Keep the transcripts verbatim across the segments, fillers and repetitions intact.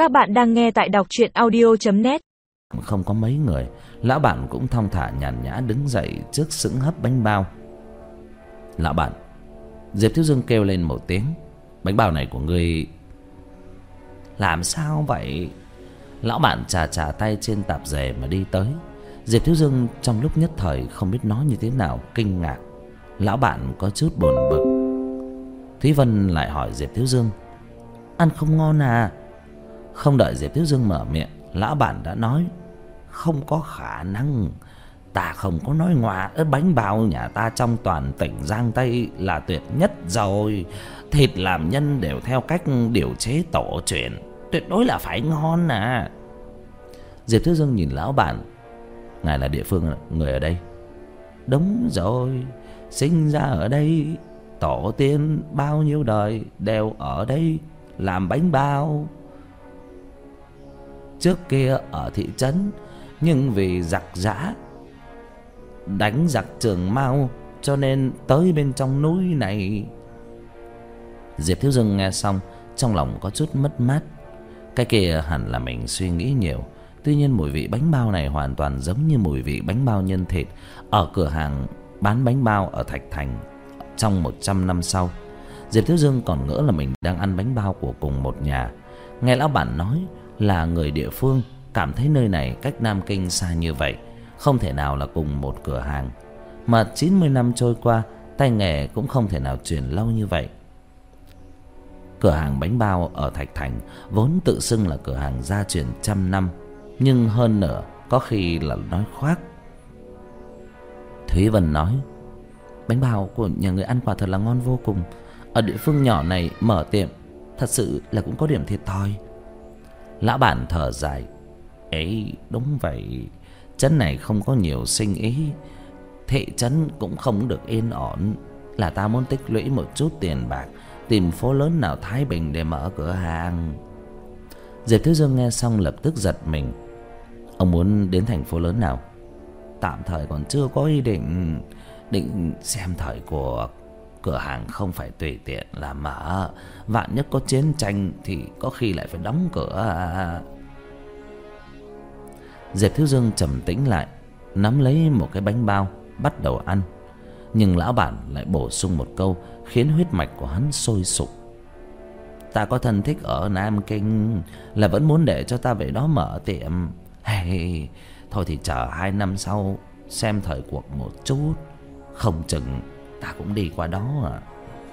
Các bạn đang nghe tại đọc truyện audio chấm net. Không có mấy người, lão bản cũng thong thả nhàn nhã đứng dậy trước xứng hấp bánh bao. Lão bản, Diệp Thiếu Dương kêu lên một tiếng. Bánh bao này của ngươi làm sao vậy? Lão bản chà chà tay trên tạp dề mà đi tới. Diệp Thiếu Dương trong lúc nhất thời không biết nói như thế nào, kinh ngạc. Lão bản có chút buồn bực. Thúy Vân lại hỏi Diệp Thiếu Dương: ăn không ngon à? Không đợi Diệp Thiếu Dương mở miệng, lão bản đã nói: không có khả năng. Ta không có nói ngoa, bánh bao nhà ta trong toàn tỉnh Giang Tây là tuyệt nhất rồi. Thịt làm nhân đều theo cách điều chế tổ truyền, tuyệt đối là phải ngon à. Diệp Thiếu Dương nhìn lão bản: ngài là địa phương người ở đây? Đúng rồi, sinh ra ở đây, tổ tiên bao nhiêu đời đều ở đây làm bánh bao. Trước kia ở thị trấn, nhưng vì giặc giã đánh giặc Trường Mao cho nên tới bên trong núi này. Diệp Thiếu Dương nghe xong trong lòng có chút mất mát. Cái kia hẳn là mình suy nghĩ nhiều. Tuy nhiên mùi vị bánh bao này hoàn toàn giống như mùi vị bánh bao nhân thịt ở cửa hàng bán bánh bao ở Thạch Thành trong một trăm năm sau. Diệp Thiếu Dương còn ngỡ là mình đang ăn bánh bao của cùng một nhà. Nghe lão bản nói là người địa phương, cảm thấy nơi này cách Nam Kinh xa như vậy, không thể nào là cùng một cửa hàng. Mà chín mươi năm trôi qua, tay nghề cũng không thể nào truyền lâu như vậy. Cửa hàng bánh bao ở Thạch Thành vốn tự xưng là cửa hàng gia truyền trăm năm, nhưng hơn nữa có khi là nói khoác. Thúy Vân nói: bánh bao của nhà người ăn quả thật là ngon vô cùng. Ở địa phương nhỏ này mở tiệm thật sự là cũng có điểm thiệt thòi. Lão bản thở dài: ấy, đúng vậy, trấn này không có nhiều sinh ý, thị trấn cũng không được yên ổn. Là ta muốn tích lũy một chút tiền bạc, tìm phố lớn nào thái bình để mở cửa hàng. Diệp Thiếu Dương nghe xong lập tức giật mình. Ông muốn đến thành phố lớn nào? Tạm thời còn chưa có ý định. Định xem thời của cửa hàng không phải tùy tiện là mở. Vạn nhất có chiến tranh thì có khi lại phải đóng cửa. Diệp Thiếu Dương trầm tĩnh lại, nắm lấy một cái bánh bao bắt đầu ăn. Nhưng lão bản lại bổ sung một câu khiến huyết mạch của hắn sôi sục: ta có thân thích ở Nam Kinh, là vẫn muốn để cho ta về đó mở tiệm. Hey, thôi thì chờ hai năm sau xem thời cuộc một chút, không chừng ta cũng đi qua đó à.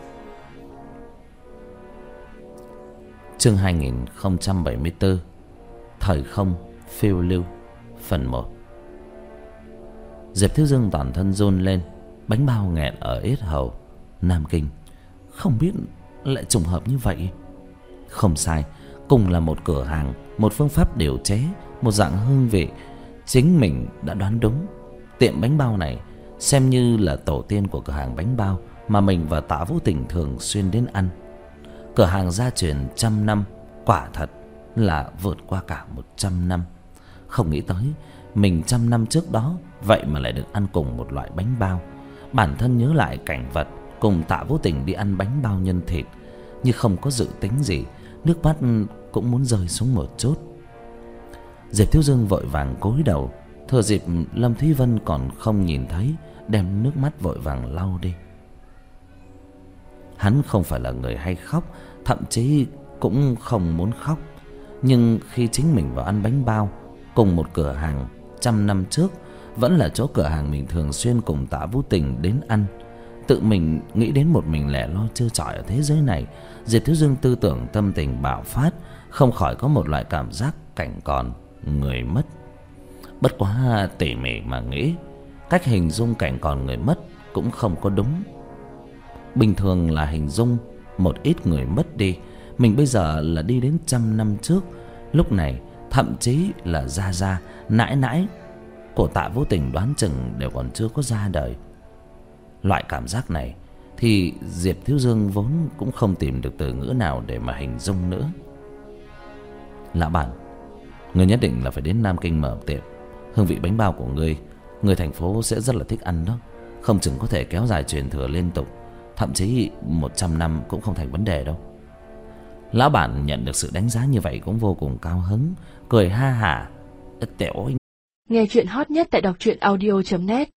Chương hai nghìn không trăm bảy mươi tư, Thời không phiêu lưu, phần một. Diệp Thiếu Dương toàn thân run lên, bánh bao nghẹn ở yết hầu. Nam Kinh, không biết lại trùng hợp như vậy. Không sai, cùng là một cửa hàng, một phương pháp điều chế, một dạng hương vị. Chính mình đã đoán đúng. Tiệm bánh bao này xem như là tổ tiên của cửa hàng bánh bao mà mình và Tạ Vũ Tình thường xuyên đến ăn. Cửa hàng gia truyền trăm năm, quả thật là vượt qua cả một trăm năm. Không nghĩ tới mình trăm năm trước đó vậy mà lại được ăn cùng một loại bánh bao. Bản thân nhớ lại cảnh vật cùng Tạ Vũ Tình đi ăn bánh bao nhân thịt, như không có dự tính gì, nước mắt cũng muốn rơi xuống một chút. Diệp Thiếu Dương vội vàng cúi đầu, thừa dịp Lâm Thúy Vân còn không nhìn thấy, đem nước mắt vội vàng lau đi. Hắn không phải là người hay khóc, thậm chí cũng không muốn khóc. Nhưng khi chính mình vào ăn bánh bao cùng một cửa hàng trăm năm trước, vẫn là chỗ cửa hàng mình thường xuyên cùng Tạ Vũ Tình đến ăn, tự mình nghĩ đến một mình lẻ loi trơ trọi ở thế giới này, Diệp Thiếu Dương tư tưởng tâm tình bạo phát, không khỏi có một loại cảm giác cảnh còn người mất. Bất quá tỉ mỉ mà nghĩ, cách hình dung cảnh còn người mất cũng không có đúng. Bình thường là hình dung một ít người mất đi, mình bây giờ là đi đến trăm năm trước. Lúc này thậm chí là gia gia, nãi nãi của Tạ Vũ Tình đoán chừng đều còn chưa có ra đời. Loại cảm giác này thì Diệp Thiếu Dương vốn cũng không tìm được từ ngữ nào để mà hình dung nữa. Lão bản, người nhất định là phải đến Nam Kinh mở tiệm. Hương vị bánh bao của ngươi, người thành phố sẽ rất là thích ăn đó. Không chừng có thể kéo dài truyền thừa liên tục, thậm chí một trăm năm cũng không thành vấn đề đâu. Lão bản nhận được sự đánh giá như vậy cũng vô cùng cao hứng, cười ha hả. Tiểu Nghe chuyện hot nhất tại đọc truyện audio chấm net.